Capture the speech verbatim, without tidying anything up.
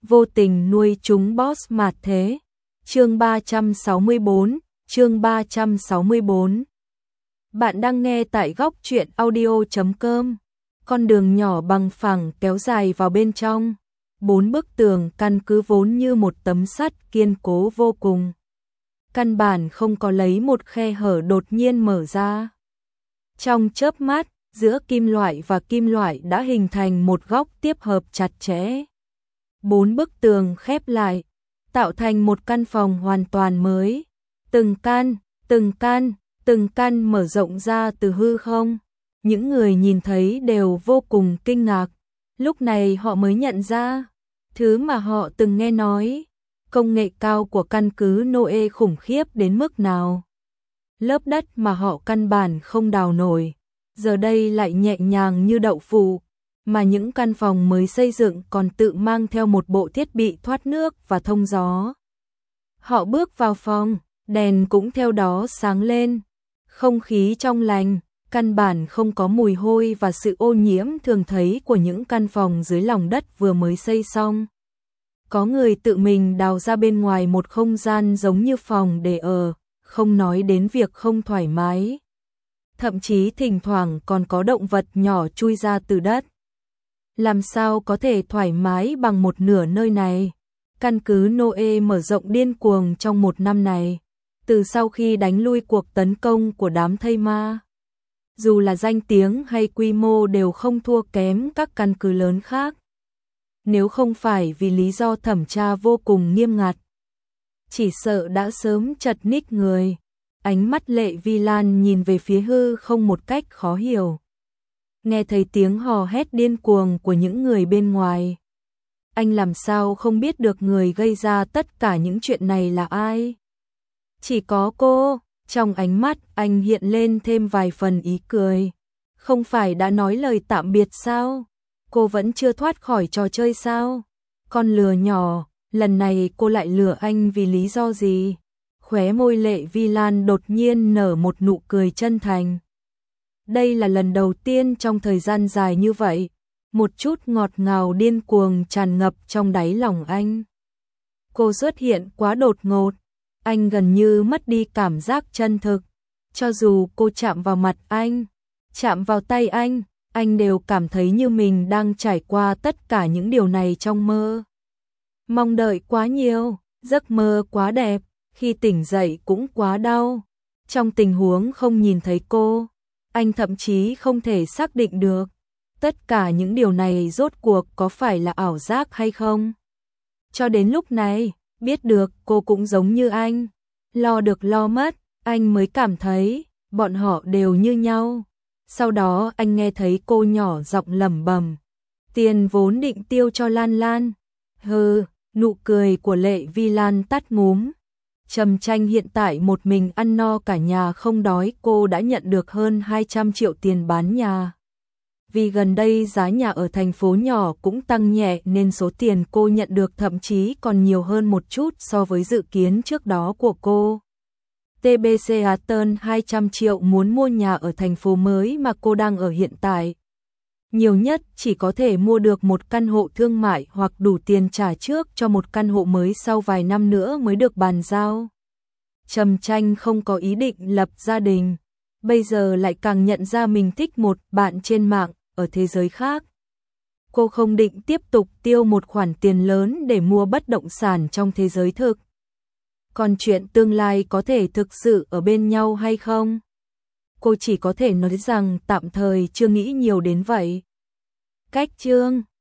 vô tình nuôi chúng boss mạt thế. Chương ba trăm sáu mươi bốn, chương ba trăm sáu mươi bốn. Bạn đang nghe tại góc truyện audio chấm com. Con đường nhỏ bằng phẳng kéo dài vào bên trong. Bốn bức tường căn cứ vốn như một tấm sắt kiên cố vô cùng. Căn bản không có lấy một khe hở đột nhiên mở ra. Trong chớp mắt, giữa kim loại và kim loại đã hình thành một góc tiếp hợp chặt chẽ. Bốn bức tường khép lại, tạo thành một căn phòng hoàn toàn mới. Từng căn, từng căn, từng căn mở rộng ra từ hư không. Những người nhìn thấy đều vô cùng kinh ngạc. Lúc này họ mới nhận ra, thứ mà họ từng nghe nói, công nghệ cao của căn cứ Noe khủng khiếp đến mức nào. Lớp đất mà họ căn bản không đào nổi, giờ đây lại nhẹ nhàng như đậu phụ, mà những căn phòng mới xây dựng còn tự mang theo một bộ thiết bị thoát nước và thông gió. Họ bước vào phòng, đèn cũng theo đó sáng lên, không khí trong lành, căn bản không có mùi hôi và sự ô nhiễm thường thấy của những căn phòng dưới lòng đất vừa mới xây xong. Có người tự mình đào ra bên ngoài một không gian giống như phòng để ở, không nói đến việc không thoải mái. Thậm chí thỉnh thoảng còn có động vật nhỏ chui ra từ đất. Làm sao có thể thoải mái bằng một nửa nơi này? Căn cứ Noe mở rộng điên cuồng trong một năm này, từ sau khi đánh lui cuộc tấn công của đám thây ma. Dù là danh tiếng hay quy mô đều không thua kém các căn cứ lớn khác. Nếu không phải vì lý do thẩm tra vô cùng nghiêm ngặt, chỉ sợ đã sớm chật ních người. Ánh mắt Lệ Vi Lan nhìn về phía hư không một cách khó hiểu. Nghe thấy tiếng hò hét điên cuồng của những người bên ngoài. Anh làm sao không biết được người gây ra tất cả những chuyện này là ai? Chỉ có cô. Trong ánh mắt anh hiện lên thêm vài phần ý cười. Không phải đã nói lời tạm biệt sao? Cô vẫn chưa thoát khỏi trò chơi sao? Con lừa nhỏ, lần này cô lại lừa anh vì lý do gì? Khóe môi Lệ Vi Lan đột nhiên nở một nụ cười chân thành. Đây là lần đầu tiên trong thời gian dài như vậy, một chút ngọt ngào điên cuồng tràn ngập trong đáy lòng anh. Cô xuất hiện quá đột ngột, anh gần như mất đi cảm giác chân thực. Cho dù cô chạm vào mặt anh, chạm vào tay anh, anh đều cảm thấy như mình đang trải qua tất cả những điều này trong mơ. Mong đợi quá nhiều, giấc mơ quá đẹp, khi tỉnh dậy cũng quá đau. Trong tình huống không nhìn thấy cô, anh thậm chí không thể xác định được tất cả những điều này rốt cuộc có phải là ảo giác hay không. Cho đến lúc này, biết được cô cũng giống như anh, lo được lo mất, anh mới cảm thấy bọn họ đều như nhau. Sau đó anh nghe thấy cô nhỏ giọng lẩm bẩm, tiền vốn định tiêu cho Lan Lan. Hừ, nụ cười của Lệ Vi Lan tắt ngúm. Trầm Tranh hiện tại một mình ăn no cả nhà không đói, cô đã nhận được hơn hai trăm triệu tiền bán nhà. Vì gần đây giá nhà ở thành phố nhỏ cũng tăng nhẹ nên số tiền cô nhận được thậm chí còn nhiều hơn một chút so với dự kiến trước đó của cô. tê bê xê Aton hai trăm triệu muốn mua nhà ở thành phố mới mà cô đang ở hiện tại. Nhiều nhất chỉ có thể mua được một căn hộ thương mại hoặc đủ tiền trả trước cho một căn hộ mới sau vài năm nữa mới được bàn giao. Trầm Tranh không có ý định lập gia đình, bây giờ lại càng nhận ra mình thích một bạn trên mạng ở thế giới khác. Cô không định tiếp tục tiêu một khoản tiền lớn để mua bất động sản trong thế giới thực. Còn chuyện tương lai có thể thực sự ở bên nhau hay không? Cô chỉ có thể nói rằng tạm thời chưa nghĩ nhiều đến vậy. Cách chương